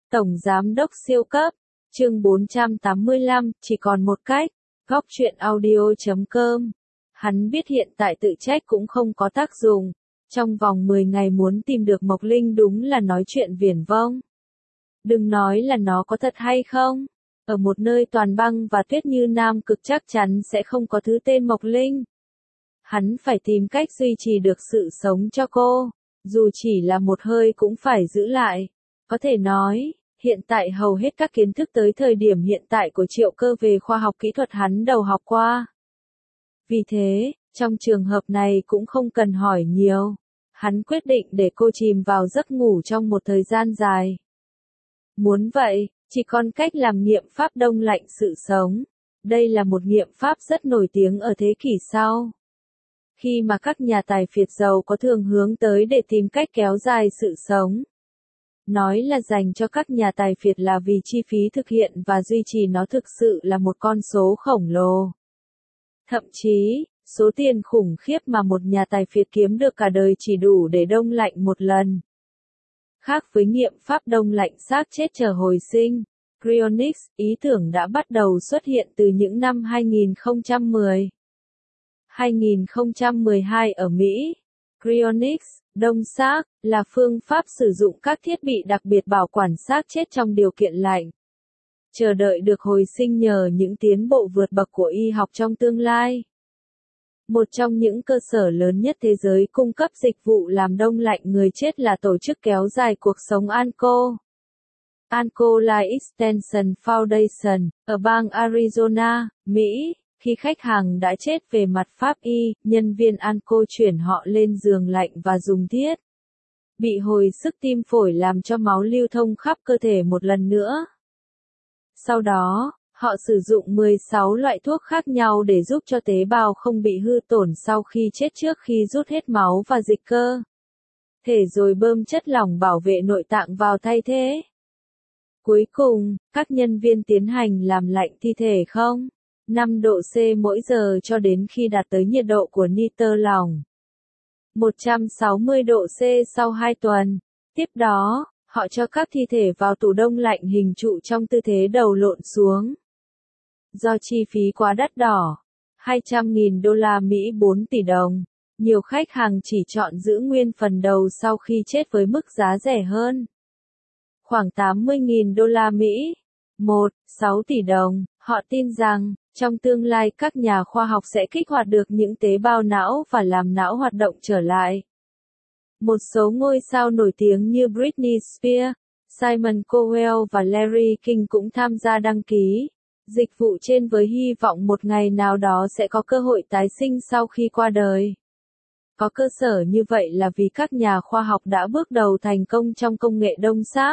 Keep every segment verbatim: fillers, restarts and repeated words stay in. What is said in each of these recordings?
Tổng Giám đốc siêu cấp, chương bốn trăm tám mươi lăm, chỉ còn một cách, góc truyện audio chấm com. Hắn biết hiện tại tự trách cũng không có tác dụng, trong vòng mười ngày muốn tìm được Mộc Linh đúng là nói chuyện viển vông. Đừng nói là nó có thật hay không, ở một nơi toàn băng và tuyết như Nam Cực chắc chắn sẽ không có thứ tên Mộc Linh. Hắn phải tìm cách duy trì được sự sống cho cô, dù chỉ là một hơi cũng phải giữ lại. Có thể nói, hiện tại hầu hết các kiến thức tới thời điểm hiện tại của Triệu Cơ về khoa học kỹ thuật hắn đầu học qua. Vì thế, trong trường hợp này cũng không cần hỏi nhiều. Hắn quyết định để cô chìm vào giấc ngủ trong một thời gian dài. Muốn vậy, chỉ còn cách làm nghiệm pháp đông lạnh sự sống. Đây là một nghiệm pháp rất nổi tiếng ở thế kỷ sau. Khi mà các nhà tài phiệt giàu có thường hướng tới để tìm cách kéo dài sự sống. Nói là dành cho các nhà tài phiệt là vì chi phí thực hiện và duy trì nó thực sự là một con số khổng lồ. Thậm chí, số tiền khủng khiếp mà một nhà tài phiệt kiếm được cả đời chỉ đủ để đông lạnh một lần. Khác với nghiệm pháp đông lạnh xác chết chờ hồi sinh, cryonics, ý tưởng đã bắt đầu xuất hiện từ những năm hai nghìn không trăm mười. hai nghìn không trăm mười hai ở Mỹ. Cryonics, đông xác, là phương pháp sử dụng các thiết bị đặc biệt bảo quản xác chết trong điều kiện lạnh. Chờ đợi được hồi sinh nhờ những tiến bộ vượt bậc của y học trong tương lai. Một trong những cơ sở lớn nhất thế giới cung cấp dịch vụ làm đông lạnh người chết là tổ chức kéo dài cuộc sống Anco. Anco Life Extension Foundation, ở bang Arizona, Mỹ. Khi khách hàng đã chết về mặt pháp y, nhân viên Anco chuyển họ lên giường lạnh và dùng thiết bị hồi sức tim phổi làm cho máu lưu thông khắp cơ thể một lần nữa. Sau đó, họ sử dụng mười sáu loại thuốc khác nhau để giúp cho tế bào không bị hư tổn sau khi chết trước khi rút hết máu và dịch cơ thể rồi bơm chất lỏng bảo vệ nội tạng vào thay thế. Cuối cùng, các nhân viên tiến hành làm lạnh thi thể không năm độ C mỗi giờ cho đến khi đạt tới nhiệt độ của nitơ lỏng một trăm sáu mươi độ C sau hai tuần. Tiếp đó, họ cho các thi thể vào tủ đông lạnh hình trụ trong tư thế đầu lộn xuống. Do chi phí quá đắt đỏ, hai trăm nghìn đô la Mỹ bốn tỷ đồng, nhiều khách hàng chỉ chọn giữ nguyên phần đầu sau khi chết với mức giá rẻ hơn. Khoảng tám mươi nghìn đô la Mỹ, một phẩy sáu tỷ đồng, họ tin rằng, trong tương lai các nhà khoa học sẽ kích hoạt được những tế bào não và làm não hoạt động trở lại. Một số ngôi sao nổi tiếng như Britney Spears, Simon Cowell và Larry King cũng tham gia đăng ký dịch vụ trên với hy vọng một ngày nào đó sẽ có cơ hội tái sinh sau khi qua đời. Có cơ sở như vậy là vì các nhà khoa học đã bước đầu thành công trong công nghệ đông xác.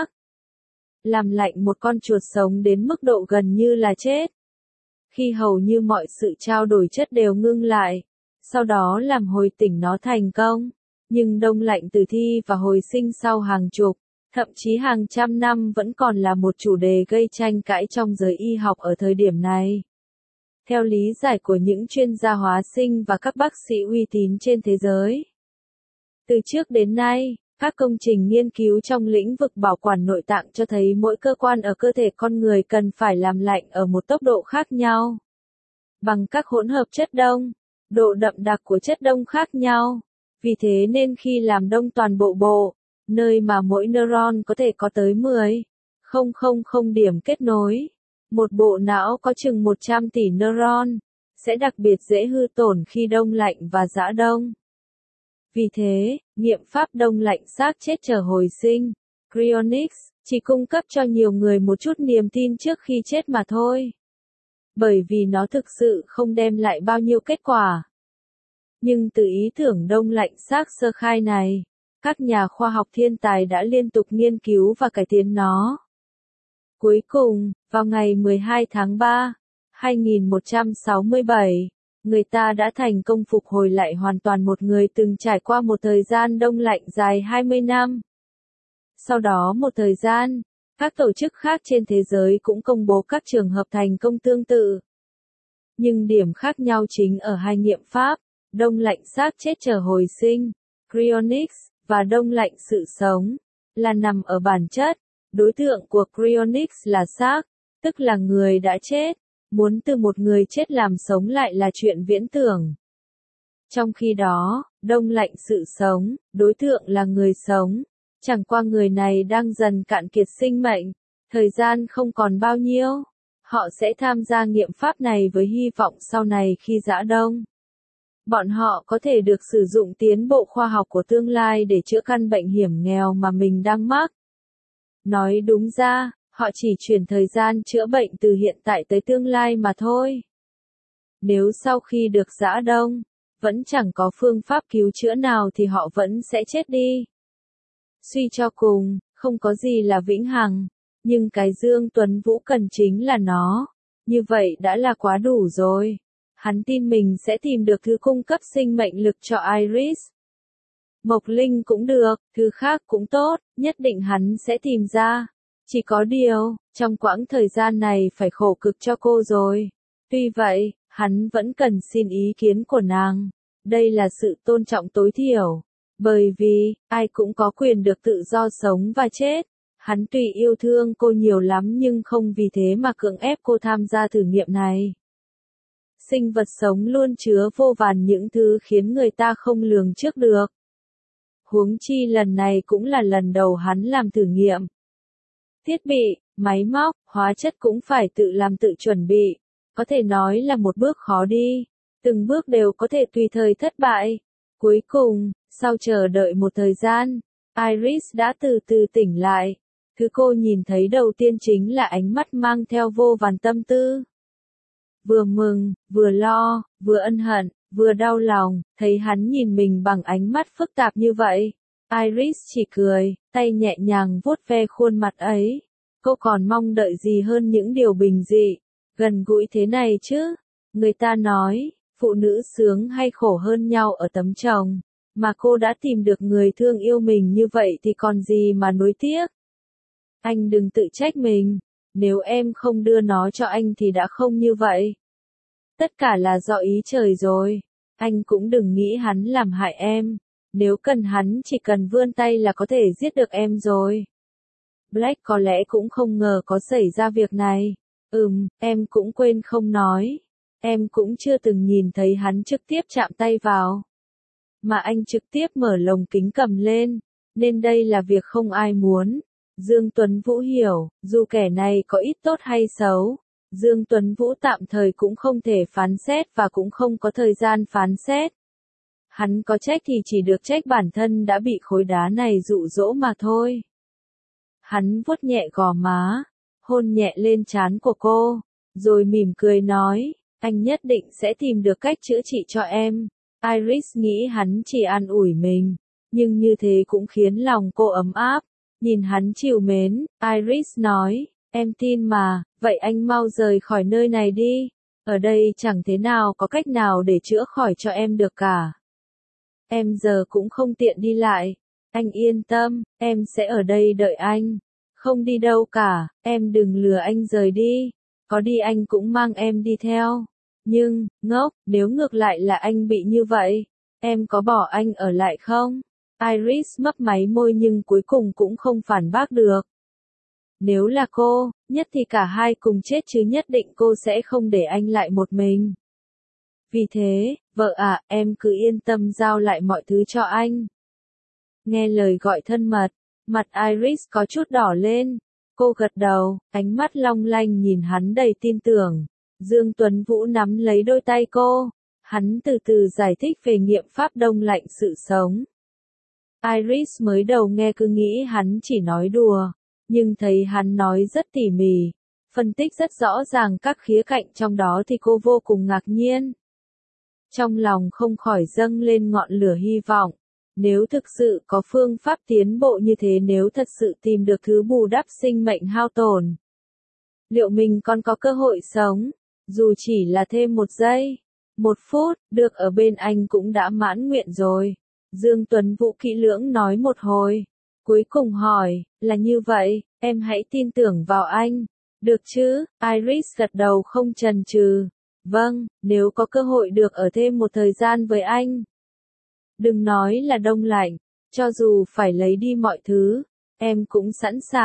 Làm lạnh một con chuột sống đến mức độ gần như là chết. Khi hầu như mọi sự trao đổi chất đều ngưng lại, sau đó làm hồi tỉnh nó thành công. Nhưng đông lạnh tử thi và hồi sinh sau hàng chục, thậm chí hàng trăm năm vẫn còn là một chủ đề gây tranh cãi trong giới y học ở thời điểm này. Theo lý giải của những chuyên gia hóa sinh và các bác sĩ uy tín trên thế giới. Từ trước đến nay, các công trình nghiên cứu trong lĩnh vực bảo quản nội tạng cho thấy mỗi cơ quan ở cơ thể con người cần phải làm lạnh ở một tốc độ khác nhau. Bằng các hỗn hợp chất đông, độ đậm đặc của chất đông khác nhau. Vì thế nên khi làm đông toàn bộ bộ, nơi mà mỗi neuron có thể có tới mười nghìn điểm kết nối, một bộ não có chừng một trăm tỷ neuron, sẽ đặc biệt dễ hư tổn khi đông lạnh và giã đông. Vì thế, nghiệm pháp đông lạnh xác chết chờ hồi sinh, cryonics, chỉ cung cấp cho nhiều người một chút niềm tin trước khi chết mà thôi. Bởi vì nó thực sự không đem lại bao nhiêu kết quả. Nhưng từ ý tưởng đông lạnh xác sơ khai này, các nhà khoa học thiên tài đã liên tục nghiên cứu và cải tiến nó. Cuối cùng, vào ngày mười hai tháng ba, hai nghìn một trăm sáu mươi bảy, người ta đã thành công phục hồi lại hoàn toàn một người từng trải qua một thời gian đông lạnh dài hai mươi năm. Sau đó một thời gian, các tổ chức khác trên thế giới cũng công bố các trường hợp thành công tương tự. Nhưng điểm khác nhau chính ở hai nghiệm pháp. Đông lạnh xác chết chờ hồi sinh, cryonics, và đông lạnh sự sống, là nằm ở bản chất. đối tượng của cryonics là xác, tức là người đã chết, muốn từ một người chết làm sống lại là chuyện viễn tưởng. Trong khi đó, đông lạnh sự sống, đối tượng là người sống, chẳng qua người này đang dần cạn kiệt sinh mệnh, thời gian không còn bao nhiêu. Họ sẽ tham gia nghiệm pháp này với hy vọng sau này khi giã đông, bọn họ có thể được sử dụng tiến bộ khoa học của tương lai để chữa căn bệnh hiểm nghèo mà mình đang mắc. Nói đúng ra, họ chỉ chuyển thời gian chữa bệnh từ hiện tại tới tương lai mà thôi. Nếu sau khi được giã đông, vẫn chẳng có phương pháp cứu chữa nào thì họ vẫn sẽ chết đi. Suy cho cùng, không có gì là vĩnh hằng, nhưng cái Dương Tuấn Vũ cần chính là nó. Như vậy đã là quá đủ rồi. Hắn tin mình sẽ tìm được thứ cung cấp sinh mệnh lực cho Iris. Mộc Linh cũng được, thứ khác cũng tốt, nhất định hắn sẽ tìm ra. Chỉ có điều, trong quãng thời gian này phải khổ cực cho cô rồi. Tuy vậy, hắn vẫn cần xin ý kiến của nàng. Đây là sự tôn trọng tối thiểu. Bởi vì, ai cũng có quyền được tự do sống và chết. Hắn tuy yêu thương cô nhiều lắm nhưng không vì thế mà cưỡng ép cô tham gia thử nghiệm này. Sinh vật sống luôn chứa vô vàn những thứ khiến người ta không lường trước được. Huống chi lần này cũng là lần đầu hắn làm thử nghiệm. Thiết bị, máy móc, hóa chất cũng phải tự làm tự chuẩn bị. Có thể nói là một bước khó đi. Từng bước đều có thể tùy thời thất bại. Cuối cùng, sau chờ đợi một thời gian, Iris đã từ từ tỉnh lại. Thứ cô nhìn thấy đầu tiên chính là ánh mắt mang theo vô vàn tâm tư. Vừa mừng, vừa lo, vừa ân hận, vừa đau lòng, thấy hắn nhìn mình bằng ánh mắt phức tạp như vậy. Iris chỉ cười, tay nhẹ nhàng vuốt ve khuôn mặt ấy. Cô còn mong đợi gì hơn những điều bình dị, gần gũi thế này chứ? Người ta nói, phụ nữ sướng hay khổ hơn nhau ở tấm chồng, mà cô đã tìm được người thương yêu mình như vậy thì còn gì mà nuối tiếc. Anh đừng tự trách mình, nếu em không đưa nó cho anh thì đã không như vậy. Tất cả là do ý trời rồi, anh cũng đừng nghĩ hắn làm hại em, nếu cần hắn chỉ cần vươn tay là có thể giết được em rồi. Black có lẽ cũng không ngờ có xảy ra việc này. Ừm, em cũng quên không nói. Em cũng chưa từng nhìn thấy hắn trực tiếp chạm tay vào. Mà anh trực tiếp mở lồng kính cầm lên, nên đây là việc không ai muốn. Dương Tuấn Vũ hiểu, dù kẻ này có ít tốt hay xấu, Dương Tuấn Vũ tạm thời cũng không thể phán xét và cũng không có thời gian phán xét. Hắn có trách thì chỉ được trách bản thân đã bị khối đá này dụ dỗ mà thôi. Hắn vuốt nhẹ gò má, hôn nhẹ lên trán của cô, rồi mỉm cười nói, anh nhất định sẽ tìm được cách chữa trị cho em. Iris nghĩ hắn chỉ an ủi mình, nhưng như thế cũng khiến lòng cô ấm áp. Nhìn hắn trìu mến, Iris nói, em tin mà, vậy anh mau rời khỏi nơi này đi. Ở đây chẳng thế nào có cách nào để chữa khỏi cho em được cả. Em giờ cũng không tiện đi lại. Anh yên tâm, em sẽ ở đây đợi anh. Không đi đâu cả, em đừng lừa anh rời đi. Có đi anh cũng mang em đi theo. Nhưng, ngốc, nếu ngược lại là anh bị như vậy, em có bỏ anh ở lại không? Iris mấp máy môi nhưng cuối cùng cũng không phản bác được. Nếu là cô, nhất thì cả hai cùng chết chứ nhất định cô sẽ không để anh lại một mình. Vì thế, vợ ạ, em cứ yên tâm giao lại mọi thứ cho anh. Nghe lời gọi thân mật, mặt Iris có chút đỏ lên. Cô gật đầu, ánh mắt long lanh nhìn hắn đầy tin tưởng. Dương Tuấn Vũ nắm lấy đôi tay cô. Hắn từ từ giải thích về nghiệm pháp đông lạnh sự sống. Iris mới đầu nghe cứ nghĩ hắn chỉ nói đùa, nhưng thấy hắn nói rất tỉ mỉ, phân tích rất rõ ràng các khía cạnh trong đó thì cô vô cùng ngạc nhiên. Trong lòng không khỏi dâng lên ngọn lửa hy vọng, nếu thực sự có phương pháp tiến bộ như thế, nếu thật sự tìm được thứ bù đắp sinh mệnh hao tổn, liệu mình còn có cơ hội sống, dù chỉ là thêm một giây, một phút, được ở bên anh cũng đã mãn nguyện rồi. Dương Tuấn Vũ kỹ lưỡng nói một hồi, cuối cùng hỏi, là như vậy, em hãy tin tưởng vào anh, được chứ? Iris gật đầu không chần chừ, vâng, nếu có cơ hội được ở thêm một thời gian với anh. Đừng nói là đông lạnh, cho dù phải lấy đi mọi thứ, em cũng sẵn sàng.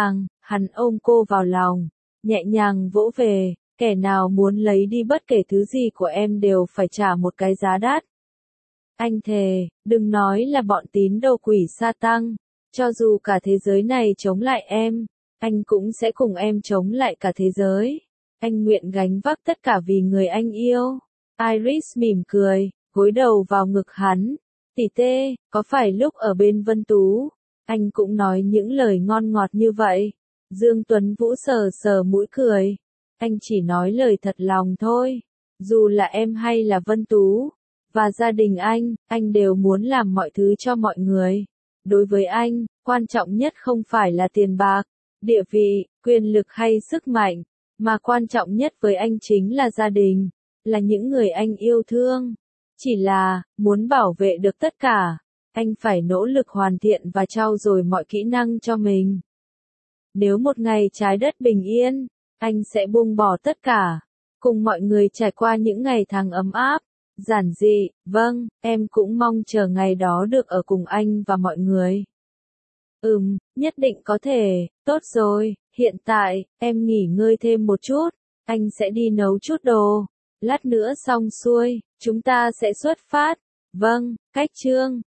Hắn ôm cô vào lòng, nhẹ nhàng vỗ về, kẻ nào muốn lấy đi bất kể thứ gì của em đều phải trả một cái giá đắt. Anh thề, đừng nói là bọn tín đồ quỷ sa tăng, cho dù cả thế giới này chống lại em, anh cũng sẽ cùng em chống lại cả thế giới. Anh nguyện gánh vác tất cả vì người anh yêu. Iris mỉm cười, gối đầu vào ngực hắn. Tỷ tê, có phải lúc ở bên Vân Tú, anh cũng nói những lời ngon ngọt như vậy? Dương Tuấn Vũ sờ sờ mũi cười. Anh chỉ nói lời thật lòng thôi. Dù là em hay là Vân Tú, và gia đình anh, anh đều muốn làm mọi thứ cho mọi người. Đối với anh, quan trọng nhất không phải là tiền bạc, địa vị, quyền lực hay sức mạnh, mà quan trọng nhất với anh chính là gia đình, là những người anh yêu thương. Chỉ là, muốn bảo vệ được tất cả, anh phải nỗ lực hoàn thiện và trau dồi mọi kỹ năng cho mình. Nếu một ngày trái đất bình yên, anh sẽ buông bỏ tất cả, cùng mọi người trải qua những ngày tháng ấm áp, giản dị. Vâng, em cũng mong chờ ngày đó được ở cùng anh và mọi người. Ừm, nhất định có thể. Tốt rồi, hiện tại, em nghỉ ngơi thêm một chút, anh sẽ đi nấu chút đồ. Lát nữa xong xuôi, chúng ta sẽ xuất phát. Vâng, cách chương.